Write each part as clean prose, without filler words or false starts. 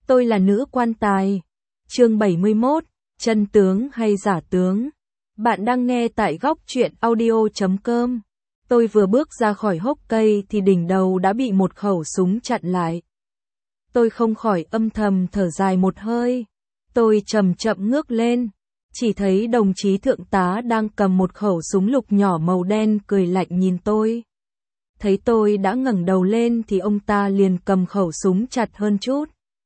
Tôi là nữ quan tài. Chương 71, chân tướng hay giả tướng. Bạn đang nghe tại góc truyện audio.com. Tôi vừa bước ra khỏi hốc cây thì đỉnh đầu đã bị một khẩu súng chặn lại. Tôi không khỏi âm thầm thở dài một hơi. Tôi chậm chậm ngước lên, chỉ thấy đồng chí thượng tá đang cầm một khẩu súng lục nhỏ màu đen cười lạnh nhìn tôi. Thấy tôi đã ngẩng đầu lên thì ông ta liền cầm khẩu súng chặt hơn chút.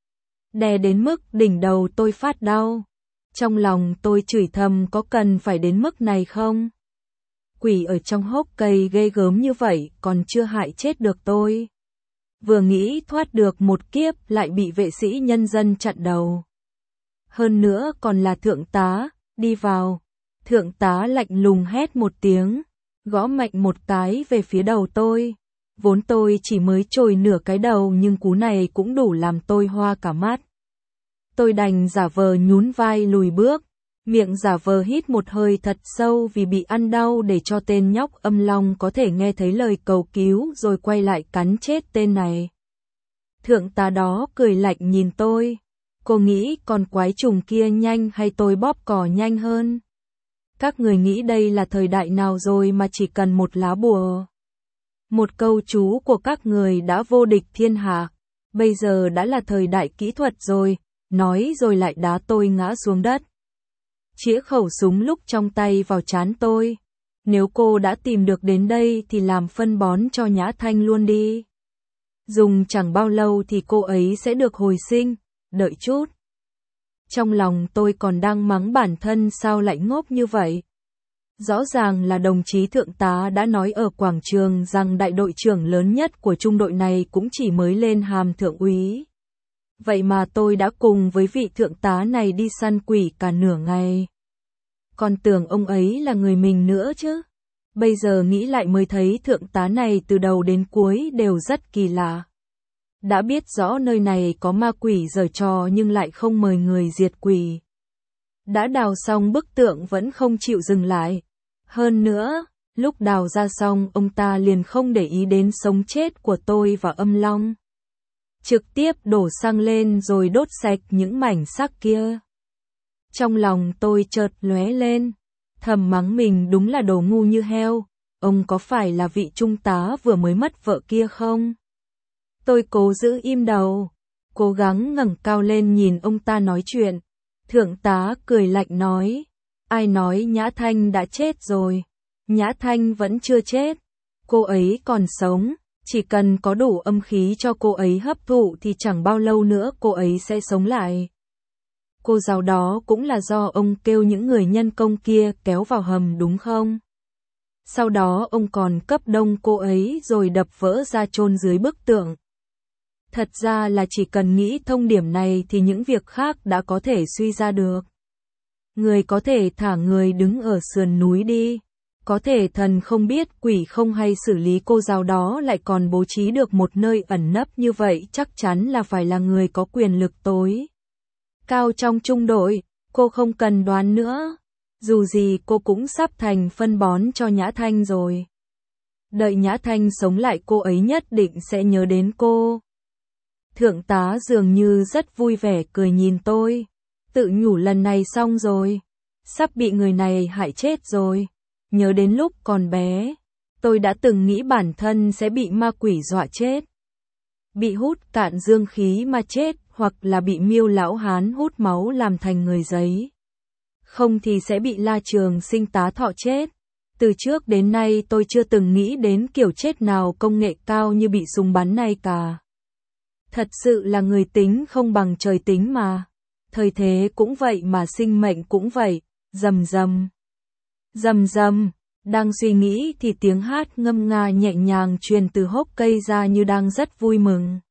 Đè đến mức đỉnh đầu tôi phát đau. Trong lòng tôi chửi thầm có cần phải đến mức này không? Quỷ ở trong hốc cây ghê gớm như vậy còn chưa hại chết được tôi. Vừa nghĩ thoát được một kiếp lại bị vệ sĩ nhân dân chặn đầu. Hơn nữa còn là thượng tá, đi vào. Thượng tá lạnh lùng hét một tiếng, gõ mạnh một cái về phía đầu tôi. Vốn tôi chỉ mới trồi nửa cái đầu nhưng cú này cũng đủ làm tôi hoa cả mắt. Tôi đành giả vờ nhún vai lùi bước, miệng giả vờ hít một hơi thật sâu vì bị ăn đau để cho tên nhóc âm long có thể nghe thấy lời cầu cứu rồi quay lại cắn chết tên này. Thượng tá đó cười lạnh nhìn tôi. Cô nghĩ con quái trùng kia nhanh hay tôi bóp cò nhanh hơn? Các người nghĩ đây là thời đại nào rồi mà chỉ cần một lá bùa? Một câu chú của các người đã vô địch thiên hạ. Bây giờ đã là thời đại kỹ thuật rồi, nói rồi lại đá tôi ngã xuống đất. Chĩa khẩu súng lúc trong tay vào trán tôi. Nếu cô đã tìm được đến đây thì làm phân bón cho Nhã Thanh luôn đi. Dùng chẳng bao lâu thì cô ấy sẽ được hồi sinh, đợi chút. Trong lòng tôi còn đang mắng bản thân sao lại ngốc như vậy. Rõ ràng là đồng chí thượng tá đã nói ở quảng trường rằng đại đội trưởng lớn nhất của trung đội này cũng chỉ mới lên hàm thượng úy. Vậy mà tôi đã cùng với vị thượng tá này đi săn quỷ cả nửa ngày. Còn tưởng ông ấy là người mình nữa chứ. Bây giờ nghĩ lại mới thấy thượng tá này từ đầu đến cuối đều rất kỳ lạ. Đã biết rõ nơi này có ma quỷ giở trò nhưng lại không mời người diệt quỷ. Đã đào xong bức tượng vẫn không chịu dừng lại. Hơn nữa, lúc đào ra xong ông ta liền không để ý đến sống chết của tôi và âm long. Trực tiếp đổ xăng lên rồi đốt sạch những mảnh xác kia. Trong lòng tôi chợt lóe lên, thầm mắng mình đúng là đồ ngu như heo. Ông có phải là vị trung tá vừa mới mất vợ kia không? Tôi cố giữ im đầu, cố gắng ngẩng cao lên nhìn ông ta nói chuyện. Thượng tá cười lạnh nói, ai nói Nhã Thanh đã chết rồi? Nhã Thanh vẫn chưa chết, cô ấy còn sống, chỉ cần có đủ âm khí cho cô ấy hấp thụ thì chẳng bao lâu nữa cô ấy sẽ sống lại. Cô giáo đó cũng là do ông kêu những người nhân công kia kéo vào hầm đúng không? Sau đó ông còn cấp đông cô ấy rồi đập vỡ ra chôn dưới bức tượng. Thật ra là chỉ cần nghĩ thông điểm này thì những việc khác đã có thể suy ra được. Người có thể thả người đứng ở sườn núi đi. Có thể thần không biết quỷ không hay xử lý cô giáo đó lại còn bố trí được một nơi ẩn nấp như vậy chắc chắn là phải là người có quyền lực tối cao trong trung đội. Cô không cần đoán nữa. Dù gì cô cũng sắp thành phân bón cho Nhã Thanh rồi. Đợi Nhã Thanh sống lại cô ấy nhất định sẽ nhớ đến cô. Thượng tá dường như rất vui vẻ cười nhìn tôi. Tự nhủ lần này xong rồi. Sắp bị người này hại chết rồi. Nhớ đến lúc còn bé, tôi đã từng nghĩ bản thân sẽ bị ma quỷ dọa chết. Bị hút cạn dương khí mà chết, hoặc là bị Miêu lão hán hút máu làm thành người giấy. Không thì sẽ bị La Trường Sinh tá thọ chết. Từ trước đến nay tôi chưa từng nghĩ đến kiểu chết nào công nghệ cao như bị súng bắn này cả. Thật sự là người tính không bằng trời tính mà. Thời thế cũng vậy mà sinh mệnh cũng vậy. Rầm rầm. Rầm rầm. Đang suy nghĩ thì tiếng hát ngâm nga nhẹ nhàng truyền từ hốc cây ra như đang rất vui mừng.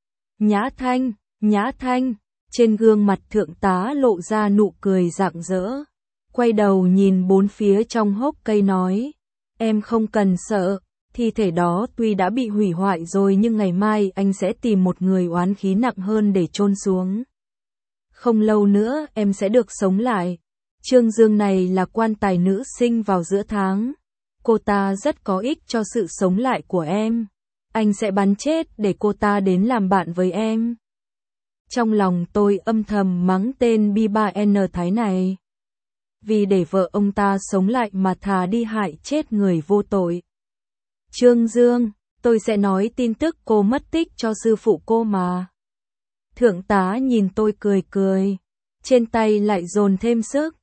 Nhã Thanh, Nhã Thanh. Trên gương mặt thượng tá lộ ra nụ cười rạng rỡ. Quay đầu nhìn bốn phía trong hốc cây nói. Em không cần sợ. Thi thể đó tuy đã bị hủy hoại rồi nhưng ngày mai anh sẽ tìm một người oán khí nặng hơn để chôn xuống. Không lâu nữa em sẽ được sống lại. Trương Dương này là quan tài nữ sinh vào giữa tháng. Cô ta rất có ích cho sự sống lại của em. Anh sẽ bắn chết để cô ta đến làm bạn với em. Trong lòng tôi âm thầm mắng tên B3N Thái này. Vì để vợ ông ta sống lại mà thà đi hại chết người vô tội. Trương Dương, tôi sẽ nói tin tức cô mất tích cho sư phụ cô mà. Thượng tá nhìn tôi cười cười. Trên tay lại dồn thêm sức.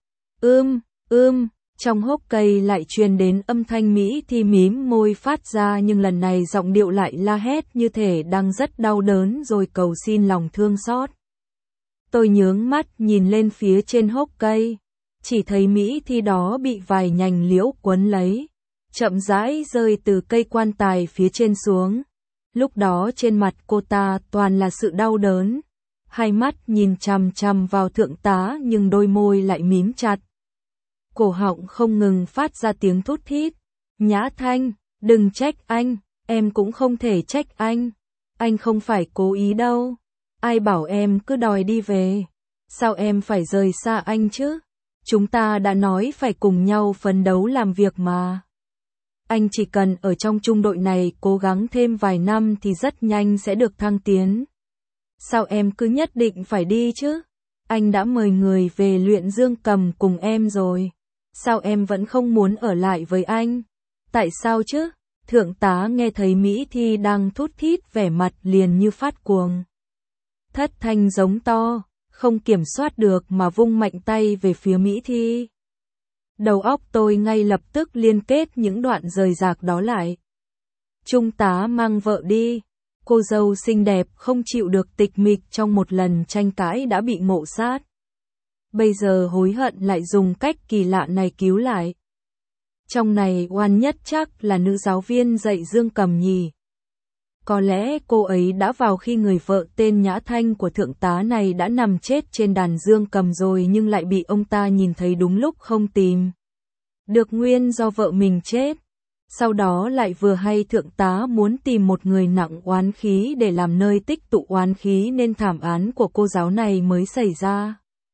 Trong hốc cây lại truyền đến âm thanh Mỹ Thi mím môi phát ra, nhưng lần này giọng điệu lại la hét như thể đang rất đau đớn rồi cầu xin lòng thương xót. Tôi nhướng mắt nhìn lên phía trên hốc cây, chỉ thấy Mỹ Thi đó bị vài nhành liễu quấn lấy, chậm rãi rơi từ cây quan tài phía trên xuống. Lúc đó trên mặt cô ta toàn là sự đau đớn, hai mắt nhìn chằm chằm vào thượng tá nhưng đôi môi lại mím chặt. Cổ họng không ngừng phát ra tiếng thút thít. Nhã Thanh, đừng trách anh, em cũng không thể trách anh không phải cố ý đâu. Ai bảo em cứ đòi đi về, sao em phải rời xa anh chứ? Chúng ta đã nói phải cùng nhau phấn đấu làm việc mà. Anh chỉ cần ở trong trung đội này cố gắng thêm vài năm thì rất nhanh sẽ được thăng tiến. Sao em cứ nhất định phải đi chứ? Anh đã mời người về luyện dương cầm cùng em rồi. Sao em vẫn không muốn ở lại với anh? Tại sao chứ? Thượng tá nghe thấy Mỹ Thi đang thút thít vẻ mặt liền như phát cuồng. Thất thanh giống to, không kiểm soát được mà vung mạnh tay về phía Mỹ Thi. Đầu óc tôi ngay lập tức liên kết những đoạn rời rạc đó lại. Trung tá mang vợ đi. Cô dâu xinh đẹp không chịu được tịch mịch trong một lần tranh cãi đã bị ngộ sát. Bây giờ hối hận lại dùng cách kỳ lạ này cứu lại. Trong này oan nhất chắc là nữ giáo viên dạy dương cầm nhỉ. Có lẽ cô ấy đã vào khi người vợ tên Nhã Thanh của thượng tá này đã nằm chết trên đàn dương cầm rồi, nhưng lại bị ông ta nhìn thấy đúng lúc không tìm được nguyên do vợ mình chết. Sau đó lại vừa hay thượng tá muốn tìm một người nặng oán khí để làm nơi tích tụ oán khí nên thảm án của cô giáo này mới xảy ra.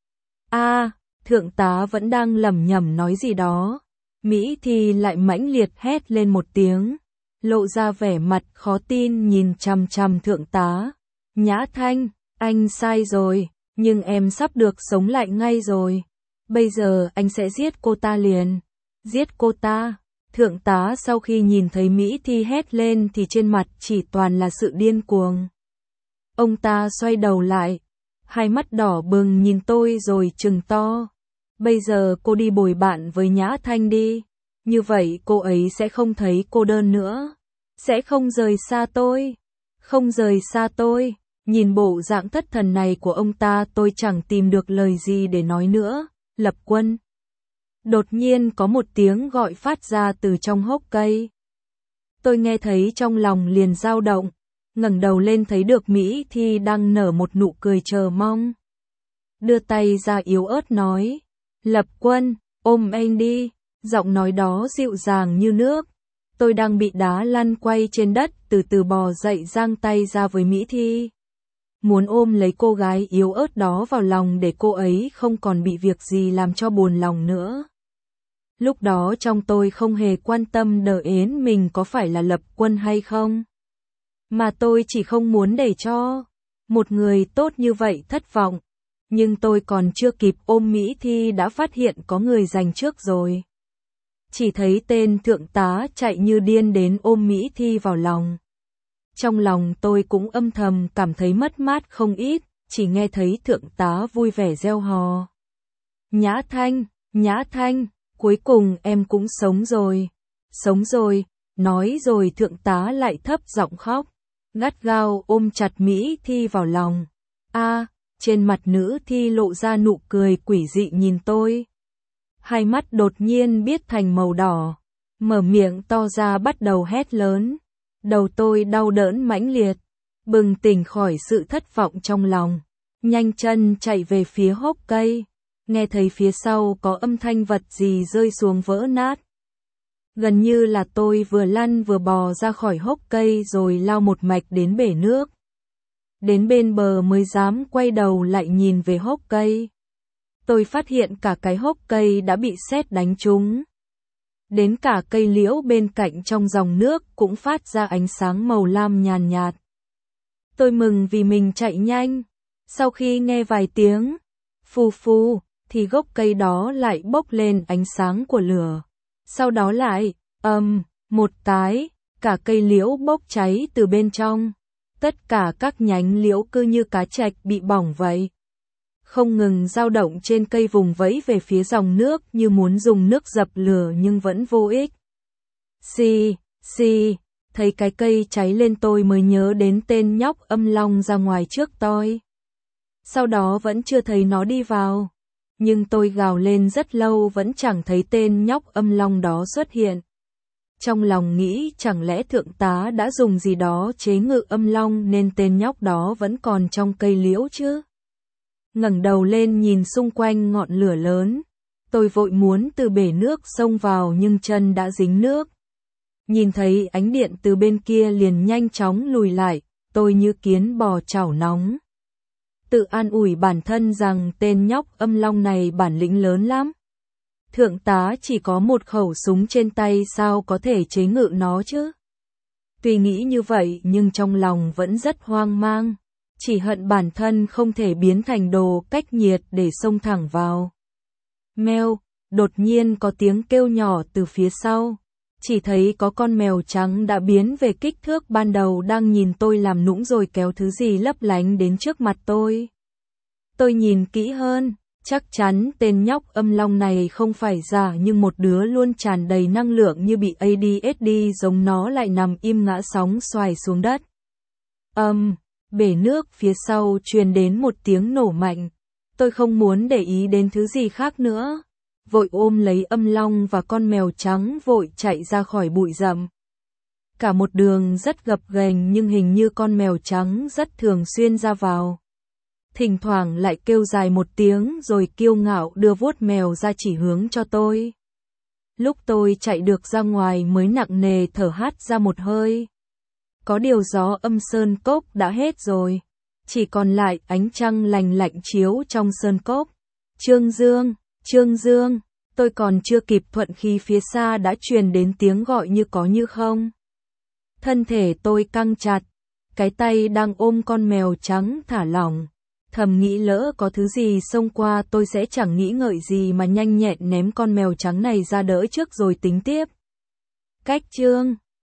Thượng tá vẫn đang lẩm nhẩm nói gì đó. Mỹ Thi lại mãnh liệt hét lên một tiếng, lộ ra vẻ mặt khó tin nhìn chằm chằm thượng tá. Nhã Thanh, anh sai rồi, nhưng em sắp được sống lại ngay rồi. Bây giờ anh sẽ giết cô ta liền. Giết cô ta. Thượng tá sau khi nhìn thấy Mỹ Thi hét lên thì trên mặt chỉ toàn là sự điên cuồng. Ông ta xoay đầu lại, hai mắt đỏ bừng nhìn tôi rồi trừng to. Bây giờ cô đi bồi bạn với Nhã Thanh đi. Như vậy cô ấy sẽ không thấy cô đơn nữa. Sẽ không rời xa tôi. Không rời xa tôi. Nhìn bộ dạng thất thần này của ông ta tôi chẳng tìm được lời gì để nói nữa. Lập Quân. Đột nhiên có một tiếng gọi phát ra từ trong hốc cây. Tôi nghe thấy trong lòng liền dao động, ngẩng đầu lên thấy được Mỹ Thi đang nở một nụ cười chờ mong. Đưa tay ra yếu ớt nói, Lập Quân, ôm anh đi, giọng nói đó dịu dàng như nước. Tôi đang bị đá lăn quay trên đất từ từ bò dậy giang tay ra với Mỹ Thi. Muốn ôm lấy cô gái yếu ớt đó vào lòng để cô ấy không còn bị việc gì làm cho buồn lòng nữa. Lúc đó trong tôi không hề quan tâm đờ ến mình có phải là Lập Quân hay không. Mà tôi chỉ không muốn để cho một người tốt như vậy thất vọng. Nhưng tôi còn chưa kịp ôm Mỹ Thi đã phát hiện có người giành trước rồi. Chỉ thấy tên thượng tá chạy như điên đến ôm Mỹ Thi vào lòng. Trong lòng tôi cũng âm thầm cảm thấy mất mát không ít, chỉ nghe thấy thượng tá vui vẻ reo hò. Nhã Thanh, Nhã Thanh, cuối cùng em cũng sống rồi. Sống rồi, nói rồi thượng tá lại thấp giọng khóc, gắt gao ôm chặt Mỹ Thi vào lòng. Trên mặt nữ thi lộ ra nụ cười quỷ dị nhìn tôi. Hai mắt đột nhiên biến thành màu đỏ, mở miệng to ra bắt đầu hét lớn. Đầu tôi đau đớn mãnh liệt, bừng tỉnh khỏi sự thất vọng trong lòng. Nhanh chân chạy về phía hốc cây, nghe thấy phía sau có âm thanh vật gì rơi xuống vỡ nát. Gần như là tôi vừa lăn vừa bò ra khỏi hốc cây rồi lao một mạch đến bể nước. Đến bên bờ mới dám quay đầu lại nhìn về hốc cây. Tôi phát hiện cả cái hốc cây đã bị sét đánh trúng. Đến cả cây liễu bên cạnh trong dòng nước cũng phát ra ánh sáng màu lam nhàn nhạt. Tôi mừng vì mình chạy nhanh, Sau khi nghe vài tiếng phù phù, thì gốc cây đó lại bốc lên ánh sáng của lửa. Sau đó lại, một cái, cả cây liễu bốc cháy từ bên trong. Tất cả các nhánh liễu cứ như cá trạch bị bỏng vậy. Không ngừng dao động trên cây vùng vẫy về phía dòng nước như muốn dùng nước dập lửa nhưng vẫn vô ích. Xì, thấy cái cây cháy lên tôi mới nhớ đến tên nhóc âm long ra ngoài trước tôi. Sau đó vẫn chưa thấy nó đi vào. Nhưng tôi gào lên rất lâu vẫn chẳng thấy tên nhóc âm long đó xuất hiện. Trong lòng nghĩ chẳng lẽ thượng tá đã dùng gì đó chế ngự âm long nên tên nhóc đó vẫn còn trong cây liễu chứ. Ngẩng đầu lên nhìn xung quanh ngọn lửa lớn. Tôi vội muốn từ bể nước xông vào nhưng chân đã dính nước. Nhìn thấy ánh điện từ bên kia liền nhanh chóng lùi lại, tôi như kiến bò chảo nóng. Tự an ủi bản thân rằng tên nhóc âm long này bản lĩnh lớn lắm. Thượng tá chỉ có một khẩu súng trên tay sao có thể chế ngự nó chứ? Tuy nghĩ như vậy nhưng trong lòng vẫn rất hoang mang. Chỉ hận bản thân không thể biến thành đồ cách nhiệt để xông thẳng vào. Mèo, đột nhiên có tiếng kêu nhỏ từ phía sau. Chỉ thấy có con mèo trắng đã biến về kích thước ban đầu đang nhìn tôi làm nũng rồi kéo thứ gì lấp lánh đến trước mặt tôi. Tôi nhìn kỹ hơn, chắc chắn tên nhóc âm long này không phải giả nhưng một đứa luôn tràn đầy năng lượng như bị ADHD giống nó lại nằm im ngã sóng xoài xuống đất. Bể nước phía sau truyền đến một tiếng nổ mạnh. Tôi không muốn để ý đến thứ gì khác nữa. Vội ôm lấy âm long và con mèo trắng vội chạy ra khỏi bụi rậm. Cả một đường rất gập ghềnh nhưng hình như con mèo trắng rất thường xuyên ra vào. Thỉnh thoảng lại kêu dài một tiếng rồi kiêu ngạo đưa vuốt mèo ra chỉ hướng cho tôi. Lúc tôi chạy được ra ngoài mới nặng nề thở hắt ra một hơi. Có điều gió âm sơn cốc đã hết rồi. Chỉ còn lại ánh trăng lành lạnh chiếu trong sơn cốc. Trương Dương, tôi còn chưa kịp thuận khi phía xa đã truyền đến tiếng gọi như có như không. Thân thể tôi căng chặt, cái tay đang ôm con mèo trắng thả lỏng. Thầm nghĩ lỡ có thứ gì xông qua tôi sẽ chẳng nghĩ ngợi gì mà nhanh nhẹn ném con mèo trắng này ra đỡ trước rồi tính tiếp. Cách Trương